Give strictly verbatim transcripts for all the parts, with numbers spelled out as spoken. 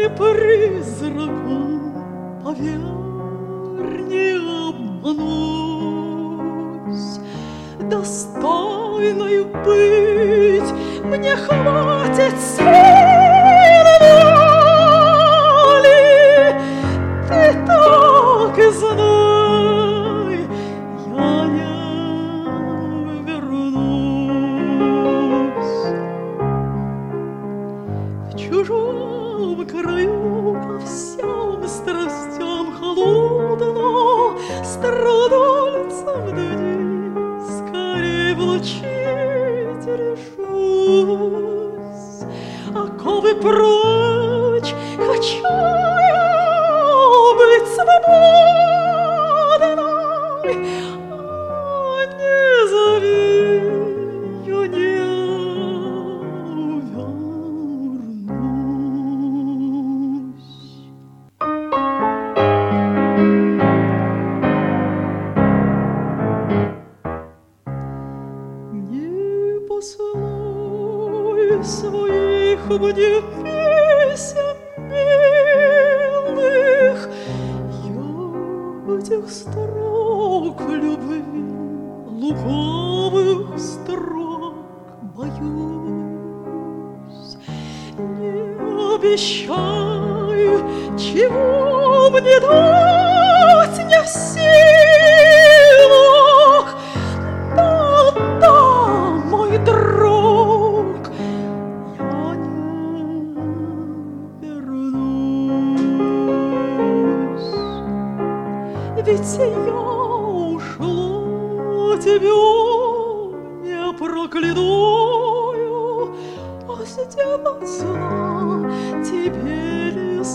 не призраком, поверь, не обманусь. Достойною быть мне хватит силы воли. Ты так и знай, я не вернусь. В чужом краю ко всем страстям холодно страдальцам дни скорей влачить решусь. Оковы прочь хочу я быть свободной, а не зови, я не увернусь. Не посылай своих мне песен милых, я этих строк любви, лукавых строк боюсь. Не обещай, чего мне дать не в силах. Да-да, мой друг, я не вернусь. Ведь я ушла тебя не прокляною, а сделаться теперь не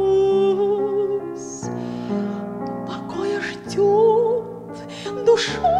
соглашусь. Покоя ждет душа